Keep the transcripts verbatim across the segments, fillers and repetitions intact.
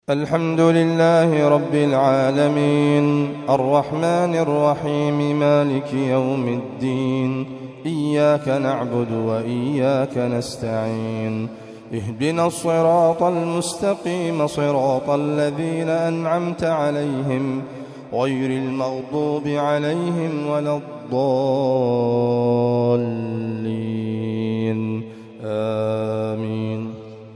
الحمد لله رب العالمين الرحمن الرحيم مالك يوم الدين إياك نعبد وإياك نستعين اهدنا الصراط المستقيم صراط الذين أنعمت عليهم غير المغضوب عليهم ولا الضالين آمين.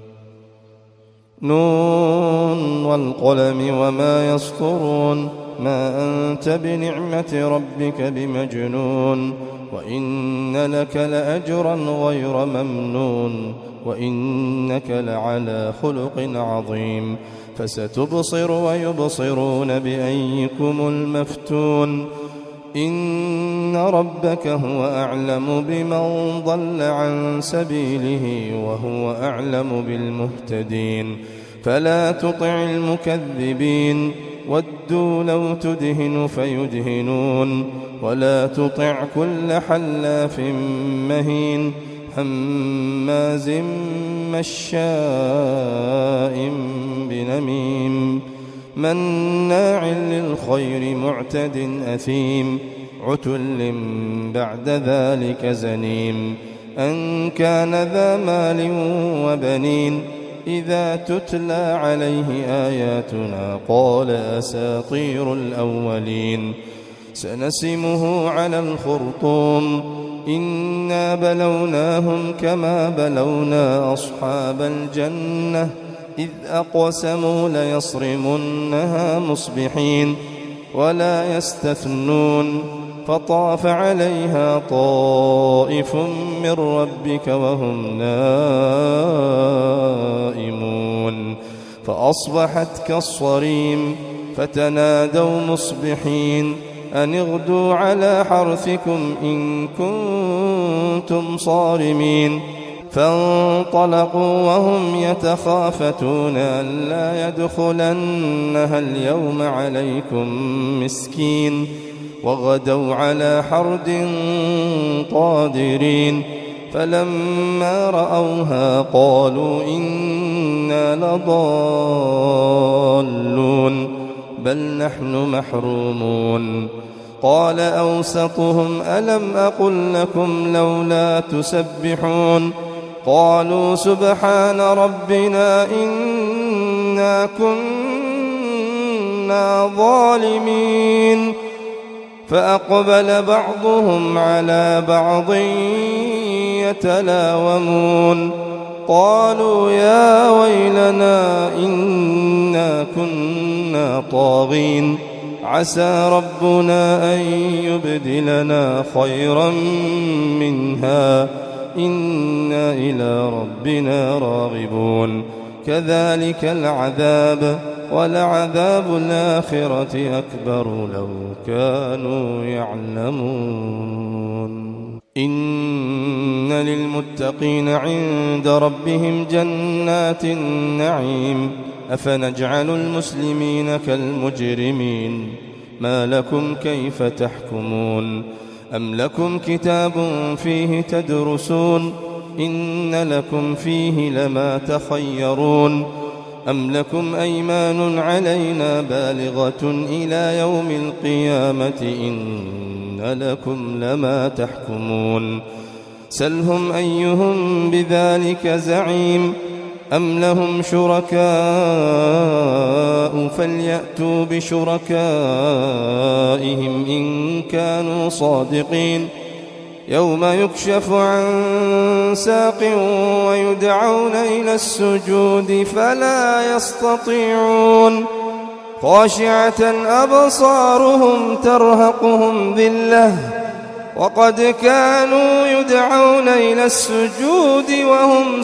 نون والقلم وما يسطرون ما أنت بنعمة ربك بمجنون وإن لك لأجرا غير ممنون وإنك لعلى خلق عظيم فستبصر ويبصرون بأيكم المفتون إن ربك هو أعلم بمن ضل عن سبيله وهو أعلم بالمهتدين فلا تطع المكذبين ودوا لو تدهن فيدهنون ولا تطع كل حلاف مهين هماز مشاء بنميم مناع للخير معتد أثيم عتل بعد ذلك زنيم أن كان ذا مال وبنين إذا تتلى عليه آياتنا قال أساطير الأولين سنسمه على الخرطوم إنا بلوناهم كما بلونا أصحاب الجنة إذ أقسموا ليصرمنها مصبحين ولا يستثنون فطاف عليها طائف من ربك وهم نائمون فأصبحت كالصريم فتنادوا مصبحين أن اغدوا على حرثكم إن كنتم صارمين فانطلقوا وهم يتخافتون ألا يدخلنها اليوم عليكم مسكين وغدوا على حرد قادرين فلما رأوها قالوا إنا لضالون بل نحن محرومون قال أوسطهم ألم أقل لكم لولا تسبحون قالوا سبحان ربنا إنا كنا ظالمين فأقبل بعضهم على بعض يتلاومون قالوا يا ويلنا إنا كنا طاغين عسى ربنا أن يبدلنا خيرا منها إنا إلى ربنا راغبون كذلك العذاب ولعذاب الآخرة أكبر لو كانوا يعلمون إن للمتقين عند ربهم جنات النعيم أفنجعل المسلمين كالمجرمين ما لكم كيف تحكمون أم لكم كتاب فيه تدرسون إن لكم فيه لما تخيرون أم لكم أيمان علينا بالغة إلى يوم القيامة إن لكم لما تحكمون سلهم أيهم بذلك زعيم أم لهم شركاء فليأتوا بشركائهم إن كانوا صادقين يوم يكشف عن ساق ويدعون إلى السجود فلا يستطيعون خاشعة أبصارهم ترهقهم ذلة وقد كانوا يدعون إلى السجود وهم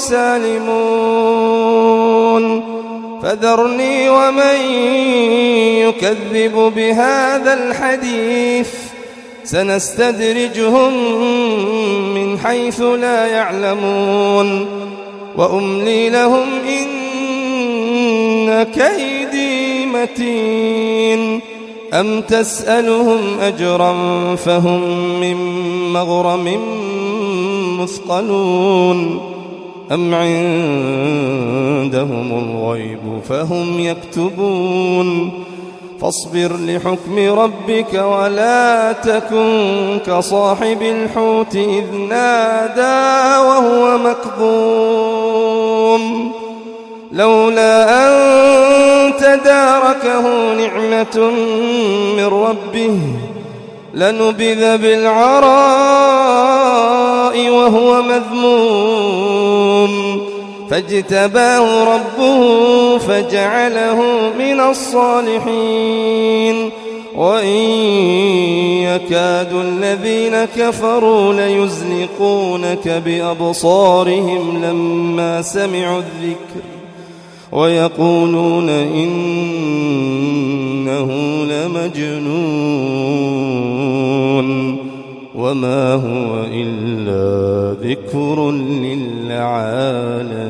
سالمون فذرني ومن يكذب بهذا الحديث سنستدرجهم من حيث لا يعلمون وأملي لهم إن كيدي متين أم تسألهم أجرا فهم من مغرم مثقلون أم عندهم الغيب فهم يكتبون فاصبر لحكم ربك ولا تكن كصاحب الحوت إذ نادى وهو مكظوم لولا أن تداركه نعمة من ربه لنبذ بالعراء وهو مذموم فاجتباه ربه فجعله من الصالحين وإن يكاد الذين كفروا ليزلقونك بأبصارهم لما سمعوا الذكر ويقولون إنه لمجنون وما هو إلا ذكر للعالمين.